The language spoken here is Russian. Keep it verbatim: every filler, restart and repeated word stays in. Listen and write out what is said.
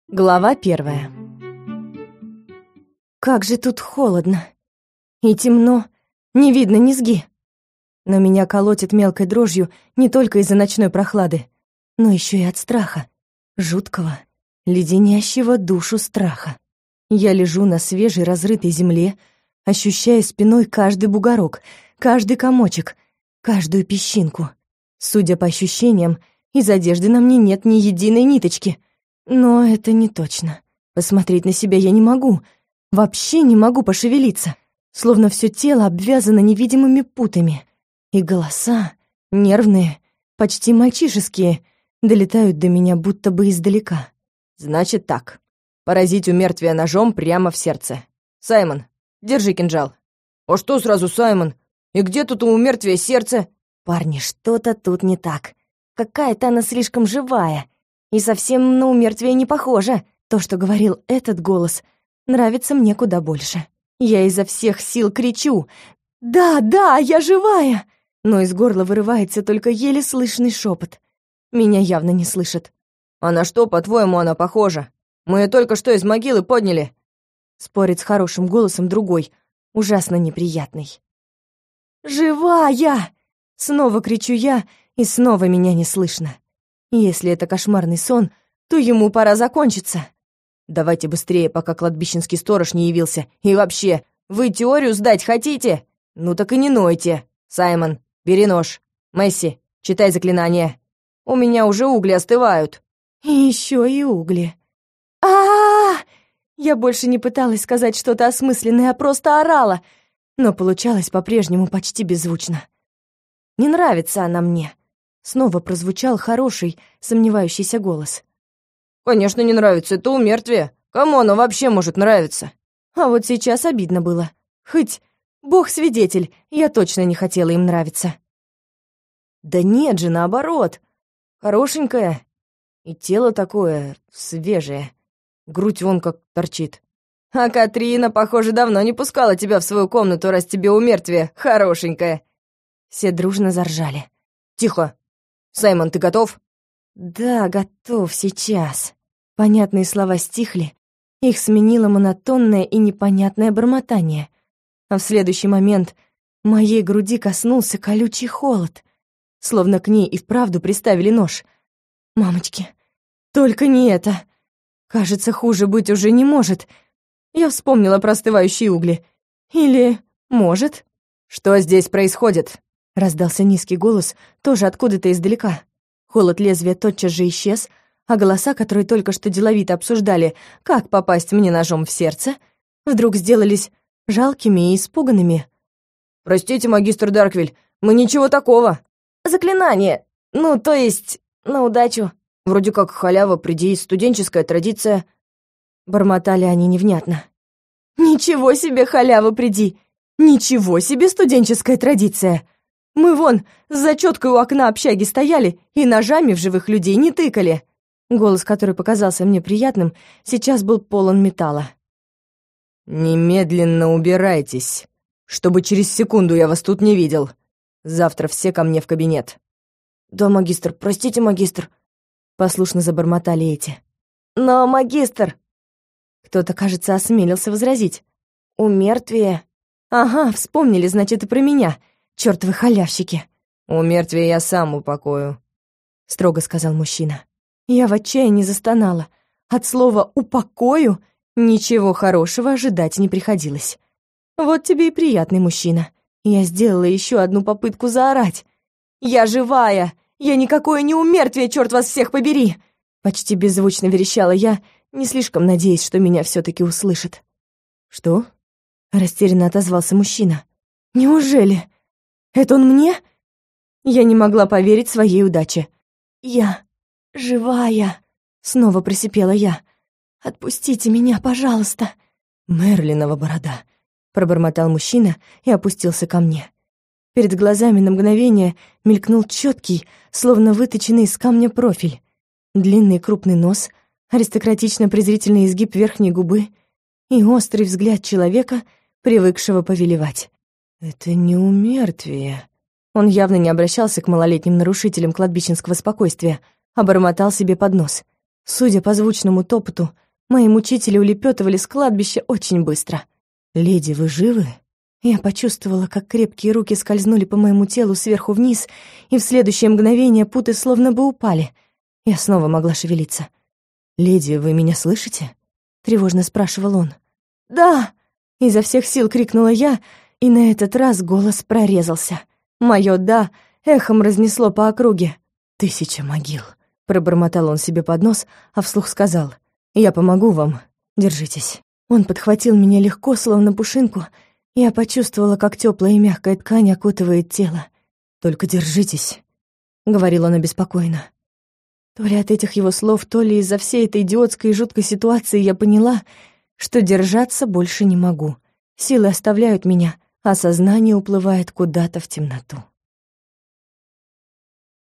Глава первая. Как же тут холодно. И темно, не видно низги. Но меня колотит мелкой дрожью не только из-за ночной прохлады, но еще и от страха. Жуткого, леденящего душу страха. Я лежу на свежей разрытой земле, ощущая спиной каждый бугорок, каждый комочек, каждую песчинку. Судя по ощущениям, из одежды на мне нет ни единой ниточки. Но это не точно. Посмотреть на себя я не могу. Вообще не могу пошевелиться. Словно все тело обвязано невидимыми путами. И голоса, нервные, почти мальчишеские, долетают до меня будто бы издалека. Значит так. Поразить у мертвия ножом прямо в сердце. Саймон, держи кинжал. А что сразу Саймон? И где тут у мертвия сердце? Парни, что-то тут не так. Какая-то она слишком живая. И совсем на умертвие не похожа. То, что говорил этот голос, нравится мне куда больше. Я изо всех сил кричу: «Да, да, я живая!» Но из горла вырывается только еле слышный шепот. Меня явно не слышат. «А на что, по-твоему, она похожа? Мы ее только что из могилы подняли!» Спорит с хорошим голосом другой, ужасно неприятный. «Живая!» Снова кричу я, и снова меня не слышно. Если это кошмарный сон, то ему пора закончиться. Давайте быстрее, пока кладбищенский сторож не явился. И вообще, вы теорию сдать хотите? Ну так и не нойте. Саймон, бери нож. Месси, читай заклинание. У меня уже угли остывают. И еще и угли. а а, -а! Я больше не пыталась сказать что-то осмысленное, а просто орала, но получалось по-прежнему почти беззвучно. Не нравится она мне. Снова прозвучал хороший, сомневающийся голос. «Конечно не нравится, это у мертвия. Кому оно вообще может нравиться?» А вот сейчас обидно было. Хоть бог свидетель, я точно не хотела им нравиться. Да нет же, наоборот. Хорошенькая. И тело такое свежее. Грудь вон как торчит. А Катрина, похоже, давно не пускала тебя в свою комнату, раз тебе у мертвия хорошенькая. Все дружно заржали. Тихо. Саймон, ты готов? Да, готов сейчас. Понятные слова стихли, их сменило монотонное и непонятное бормотание. А в следующий момент моей груди коснулся колючий холод, словно к ней и вправду приставили нож. Мамочки, только не это. Кажется, хуже быть уже не может. Я вспомнила про остывающие угли. Или может? Что здесь происходит? Раздался низкий голос, тоже откуда-то издалека. Холод лезвия тотчас же исчез, а голоса, которые только что деловито обсуждали, как попасть мне ножом в сердце, вдруг сделались жалкими и испуганными. «Простите, магистр Дарквиль, мы ничего такого». «Заклинание, ну, то есть, на удачу». «Вроде как халява, приди, студенческая традиция». Бормотали они невнятно. «Ничего себе халява, приди! Ничего себе студенческая традиция! Мы вон с зачеткой у окна общаги стояли и ножами в живых людей не тыкали». Голос, который показался мне приятным, сейчас был полон металла. «Немедленно убирайтесь, чтобы через секунду я вас тут не видел. Завтра все ко мне в кабинет». «Да, магистр, простите, магистр», — послушно забормотали эти. «Но, магистр...» Кто-то, кажется, осмелился возразить. «У мертвия...» «Ага, вспомнили, значит, и про меня. Чёртовы халявщики!» «У мертвия я сам упокою», — строго сказал мужчина. Я в отчаянии застонала. От слова «упокою» ничего хорошего ожидать не приходилось. Вот тебе и приятный мужчина. Я сделала еще одну попытку заорать. «Я живая! Я никакое не умертвие, черт вас всех побери!» Почти беззвучно верещала я, не слишком надеясь, что меня все-таки услышат. «Что?» — растерянно отозвался мужчина. «Неужели? Это он мне?» Я не могла поверить своей удаче. «Я живая!» — снова просипела я. «Отпустите меня, пожалуйста!» «Мерлинова борода!» — пробормотал мужчина и опустился ко мне. Перед глазами на мгновение мелькнул четкий, словно выточенный из камня профиль. Длинный крупный нос, аристократично-презрительный изгиб верхней губы и острый взгляд человека, привыкшего повелевать. «Это не у мертвия». Он явно не обращался к малолетним нарушителям кладбищенского спокойствия, а бормотал себе под нос. Судя по звучному топоту, мои мучители улепетывали с кладбища очень быстро. «Леди, вы живы?» Я почувствовала, как крепкие руки скользнули по моему телу сверху вниз, и в следующее мгновение путы словно бы упали. Я снова могла шевелиться. «Леди, вы меня слышите?» — тревожно спрашивал он. «Да!» — изо всех сил крикнула я, и на этот раз голос прорезался. Моё «да» эхом разнесло по округе. «Тысяча могил», — пробормотал он себе под нос, а вслух сказал: «Я помогу вам, держитесь». Он подхватил меня легко, словно пушинку. Я почувствовала, как тёплая и мягкая ткань окутывает тело. «Только держитесь», — говорил он обеспокоенно. То ли от этих его слов, то ли из-за всей этой идиотской и жуткой ситуации я поняла, что держаться больше не могу. Силы оставляют меня, а сознание уплывает куда-то в темноту.